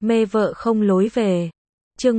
Mê vợ không lối về. Chương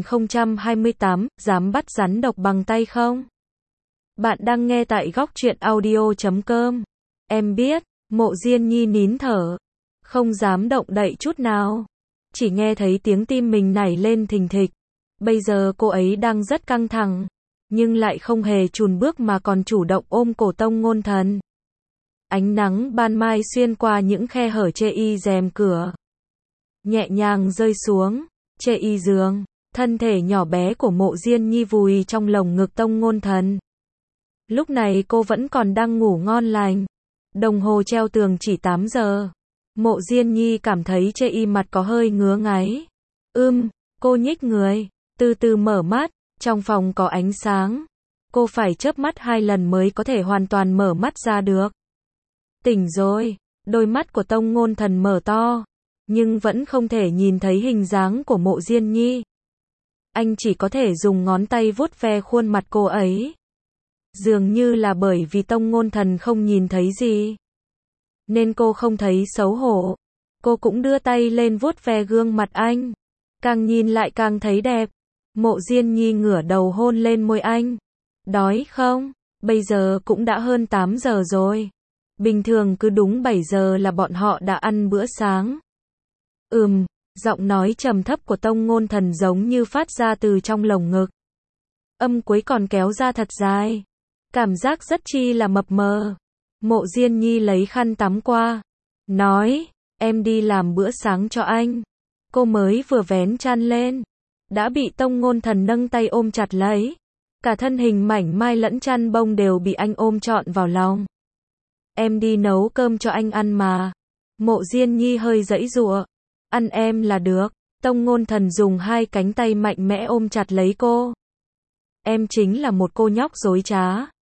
1028, dám bắt rắn độc bằng tay không? Bạn đang nghe tại góc truyện audio.com. Em biết, Mộ Diên Nhi nín thở, không dám động đậy chút nào. Chỉ nghe thấy tiếng tim mình nảy lên thình thịch. Bây giờ cô ấy đang rất căng thẳng, nhưng lại không hề chùn bước mà còn chủ động ôm cổ Tông Ngôn Thần. Ánh nắng ban mai xuyên qua những khe hở chê y rèm cửa, nhẹ nhàng rơi xuống chê y giường, thân thể nhỏ bé của Mộ Diên Nhi vùi trong lồng ngực Tông Ngôn Thần. Lúc này cô vẫn còn đang ngủ ngon lành. Đồng hồ treo tường chỉ 8 giờ. Mộ Diên Nhi cảm thấy chê y mặt có hơi ngứa ngáy. Cô nhích người, từ từ mở mắt, trong phòng có ánh sáng. Cô phải chớp mắt 2 lần mới có thể hoàn toàn mở mắt ra được. Tỉnh rồi, đôi mắt của Tông Ngôn Thần mở to, nhưng vẫn không thể nhìn thấy hình dáng của Mộ Diên Nhi. Anh chỉ có thể dùng ngón tay vuốt ve khuôn mặt cô ấy. Dường như là bởi vì Tông Ngôn Thần không nhìn thấy gì, nên cô không thấy xấu hổ. Cô cũng đưa tay lên vuốt ve gương mặt anh. Càng nhìn lại càng thấy đẹp. Mộ Diên Nhi ngửa đầu hôn lên môi anh. Đói không? Bây giờ cũng đã hơn 8 giờ rồi. Bình thường cứ đúng 7 giờ là bọn họ đã ăn bữa sáng. Giọng nói trầm thấp của Tông Ngôn Thần giống như phát ra từ trong lồng ngực. Âm cuối còn kéo ra thật dài. Cảm giác rất chi là mập mờ. Mộ Diên Nhi lấy khăn tắm qua, nói, em đi làm bữa sáng cho anh. Cô mới vừa vén chăn lên, đã bị Tông Ngôn Thần nâng tay ôm chặt lấy. Cả thân hình mảnh mai lẫn chăn bông đều bị anh ôm trọn vào lòng. Em đi nấu cơm cho anh ăn mà. Mộ Diên Nhi hơi giãy giụa. Ăn em là được. Tông Ngôn Thần dùng 2 cánh tay mạnh mẽ ôm chặt lấy cô. Em chính là một cô nhóc dối trá.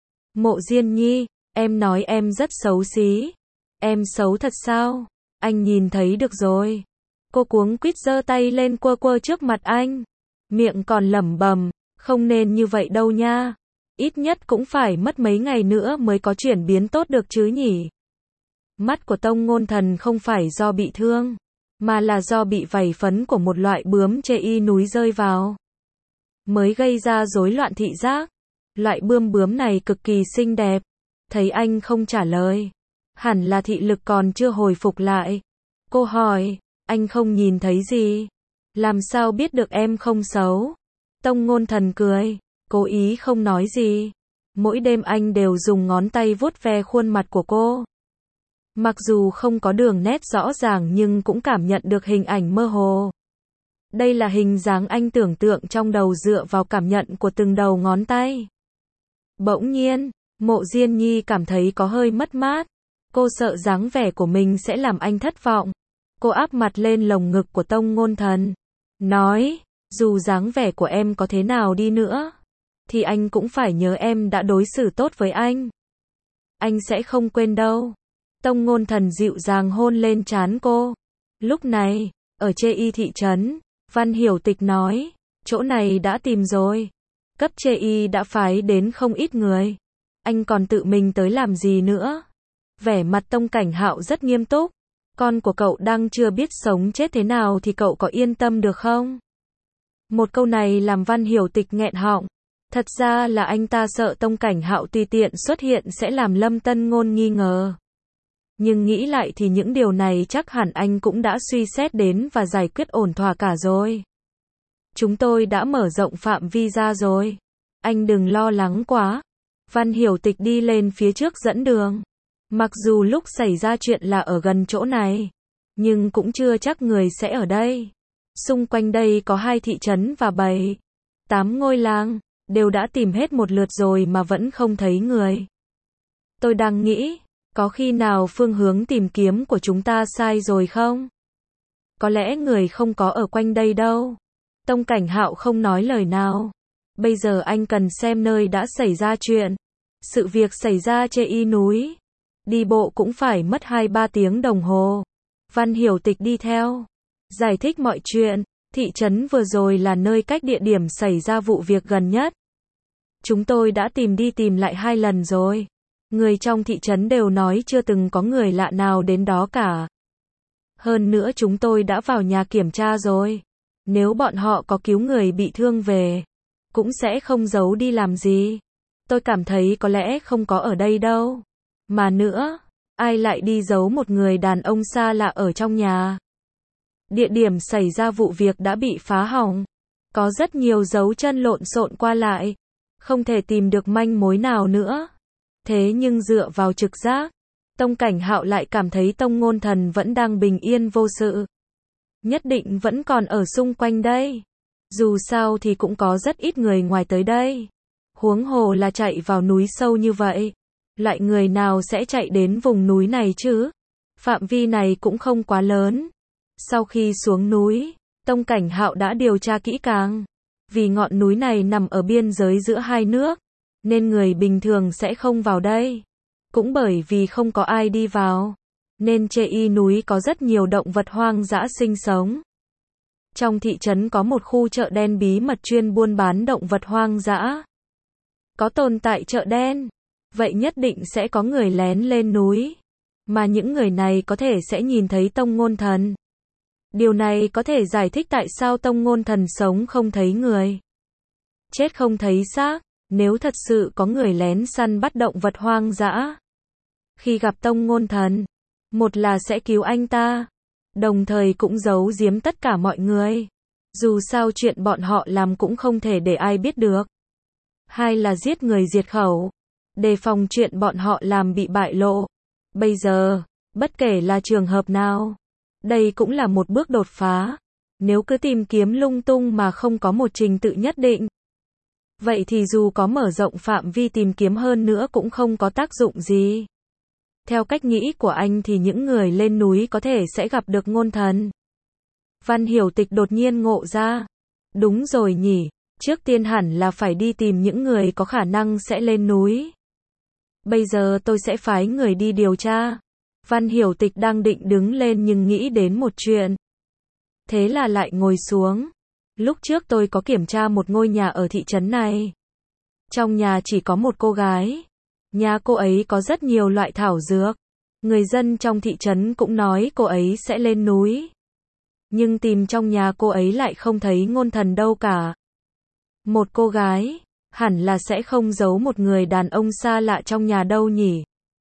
Mộ Diên Nhi, em nói em rất xấu xí. Em xấu thật sao? Anh nhìn thấy được rồi. Cô cuống quýt giơ tay lên quơ quơ trước mặt anh. Miệng còn lẩm bẩm, không nên như vậy đâu nha. Ít nhất cũng phải mất mấy ngày nữa mới có chuyển biến tốt được chứ nhỉ. Mắt của Tông Ngôn Thần không phải do bị thương, mà là do bị vảy phấn của một loại bướm chê y núi rơi vào, mới gây ra rối loạn thị giác. Loại bướm này cực kỳ xinh đẹp. Thấy anh không trả lời, hẳn là thị lực còn chưa hồi phục lại. Cô hỏi, anh không nhìn thấy gì? Làm sao biết được em không xấu? Tông Ngôn Thần cười, cố ý không nói gì. Mỗi đêm anh đều dùng ngón tay vuốt ve khuôn mặt của cô. Mặc dù không có đường nét rõ ràng nhưng cũng cảm nhận được hình ảnh mơ hồ. Đây là hình dáng anh tưởng tượng trong đầu dựa vào cảm nhận của từng đầu ngón tay. Bỗng nhiên, Mộ Diên Nhi cảm thấy có hơi mất mát. Cô sợ dáng vẻ của mình sẽ làm anh thất vọng. Cô áp mặt lên lồng ngực của Tông Ngôn Thần, nói, dù dáng vẻ của em có thế nào đi nữa, thì anh cũng phải nhớ em đã đối xử tốt với anh. Anh sẽ không quên đâu. Tông Ngôn Thần dịu dàng hôn lên trán cô. Lúc này, ở chê y thị trấn, Văn Hiểu Tịch nói, chỗ này đã tìm rồi. Cấp chê y đã phái đến không ít người. Anh còn tự mình tới làm gì nữa? Vẻ mặt Tông Cảnh Hạo rất nghiêm túc. Con của cậu đang chưa biết sống chết thế nào thì cậu có yên tâm được không? Một câu này làm Văn Hiểu Tịch nghẹn họng. Thật ra là anh ta sợ Tông Cảnh Hạo tùy tiện xuất hiện sẽ làm Lâm Tân Ngôn nghi ngờ. Nhưng nghĩ lại thì những điều này chắc hẳn anh cũng đã suy xét đến và giải quyết ổn thỏa cả rồi. Chúng tôi đã mở rộng phạm vi ra rồi. Anh đừng lo lắng quá. Văn Hiểu Tịch đi lên phía trước dẫn đường. Mặc dù lúc xảy ra chuyện là ở gần chỗ này, nhưng cũng chưa chắc người sẽ ở đây. Xung quanh đây có 2 thị trấn và 7-8 ngôi làng, đều đã tìm hết một lượt rồi mà vẫn không thấy người. Tôi đang nghĩ, có khi nào phương hướng tìm kiếm của chúng ta sai rồi không? Có lẽ người không có ở quanh đây đâu. Tông Cảnh Hạo không nói lời nào. Bây giờ anh cần xem nơi đã xảy ra chuyện. Sự việc xảy ra chê y núi. Đi bộ cũng phải mất 2-3 tiếng đồng hồ. Văn Hiểu Tịch đi theo, giải thích mọi chuyện. Thị trấn vừa rồi là nơi cách địa điểm xảy ra vụ việc gần nhất. Chúng tôi đã tìm đi tìm lại 2 lần rồi. Người trong thị trấn đều nói chưa từng có người lạ nào đến đó cả. Hơn nữa chúng tôi đã vào nhà kiểm tra rồi. Nếu bọn họ có cứu người bị thương về, cũng sẽ không giấu đi làm gì. Tôi cảm thấy có lẽ không có ở đây đâu. Mà nữa, ai lại đi giấu một người đàn ông xa lạ ở trong nhà? Địa điểm xảy ra vụ việc đã bị phá hỏng. Có rất nhiều dấu chân lộn xộn qua lại. Không thể tìm được manh mối nào nữa. Thế nhưng dựa vào trực giác, Tông Cảnh Hạo lại cảm thấy Tông Ngôn Thần vẫn đang bình yên vô sự. Nhất định vẫn còn ở xung quanh đây. Dù sao thì cũng có rất ít người ngoài tới đây. Huống hồ là chạy vào núi sâu như vậy. Loại người nào sẽ chạy đến vùng núi này chứ? Phạm vi này cũng không quá lớn. Sau khi xuống núi, Tông Cảnh Hạo đã điều tra kỹ càng. Vì ngọn núi này nằm ở biên giới giữa hai nước, nên người bình thường sẽ không vào đây. Cũng bởi vì không có ai đi vào, nên trên y núi có rất nhiều động vật hoang dã sinh sống. Trong thị trấn có một khu chợ đen bí mật chuyên buôn bán động vật hoang dã. Có tồn tại chợ đen, vậy nhất định sẽ có người lén lên núi. Mà những người này có thể sẽ nhìn thấy Tông Ngôn Thần. Điều này có thể giải thích tại sao Tông Ngôn Thần sống không thấy người, chết không thấy xác. Nếu thật sự có người lén săn bắt động vật hoang dã, khi gặp Tông Ngôn Thần, một là sẽ cứu anh ta, đồng thời cũng giấu giếm tất cả mọi người. Dù sao chuyện bọn họ làm cũng không thể để ai biết được. Hai là giết người diệt khẩu, đề phòng chuyện bọn họ làm bị bại lộ. Bây giờ, bất kể là trường hợp nào, đây cũng là một bước đột phá. Nếu cứ tìm kiếm lung tung mà không có một trình tự nhất định, vậy thì dù có mở rộng phạm vi tìm kiếm hơn nữa cũng không có tác dụng gì. Theo cách nghĩ của anh thì những người lên núi có thể sẽ gặp được Ngôn Thần. Văn Hiểu Tịch đột nhiên ngộ ra. Đúng rồi nhỉ, trước tiên hẳn là phải đi tìm những người có khả năng sẽ lên núi. Bây giờ tôi sẽ phái người đi điều tra. Văn Hiểu Tịch đang định đứng lên nhưng nghĩ đến một chuyện. Thế là lại ngồi xuống. Lúc trước tôi có kiểm tra một ngôi nhà ở thị trấn này. Trong nhà chỉ có một cô gái. Nhà cô ấy có rất nhiều loại thảo dược. Người dân trong thị trấn cũng nói cô ấy sẽ lên núi. Nhưng tìm trong nhà cô ấy lại không thấy Ngôn Thần đâu cả. Một cô gái, hẳn là sẽ không giấu một người đàn ông xa lạ trong nhà đâu nhỉ.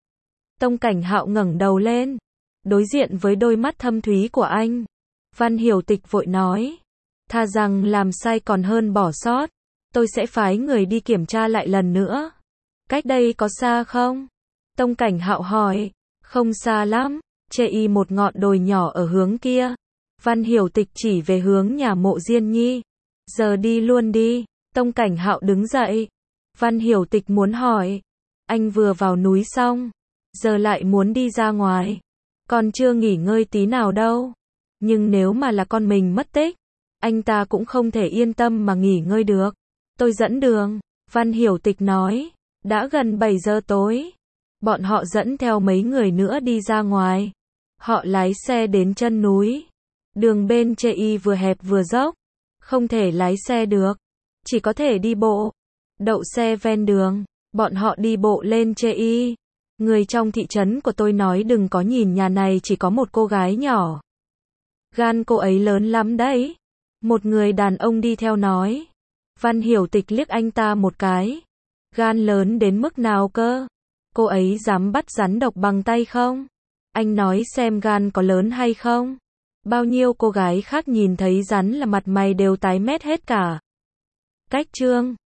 Tông Cảnh Hạo ngẩng đầu lên, đối diện với đôi mắt thâm thúy của anh. Văn Hiểu Tịch vội nói, thà rằng làm sai còn hơn bỏ sót. Tôi sẽ phái người đi kiểm tra lại lần nữa. Cách đây có xa không? Tông Cảnh Hạo hỏi. Không xa lắm, chê một ngọn đồi nhỏ ở hướng kia. Văn Hiểu Tịch chỉ về hướng nhà Mộ Diên Nhi. Giờ đi luôn đi. Tông Cảnh Hạo đứng dậy. Văn Hiểu Tịch muốn hỏi. Anh vừa vào núi xong, giờ lại muốn đi ra ngoài. Còn chưa nghỉ ngơi tí nào đâu. Nhưng nếu mà là con mình mất tích, anh ta cũng không thể yên tâm mà nghỉ ngơi được. Tôi dẫn đường. Văn Hiểu Tịch nói. Đã gần 7 giờ tối. Bọn họ dẫn theo mấy người nữa đi ra ngoài. Họ lái xe đến chân núi. Đường bên chê vừa hẹp vừa dốc. Không thể lái xe được. Chỉ có thể đi bộ. Đậu xe ven đường. Bọn họ đi bộ lên chê. Người trong thị trấn của tôi nói đừng có nhìn nhà này chỉ có một cô gái nhỏ. Gan cô ấy lớn lắm đấy. Một người đàn ông đi theo nói. Văn Hiểu Tịch liếc anh ta một cái. Gan lớn đến mức nào cơ? Cô ấy dám bắt rắn độc bằng tay không? Anh nói xem gan có lớn hay không? Bao nhiêu cô gái khác nhìn thấy rắn là mặt mày đều tái mét hết cả. Cách chương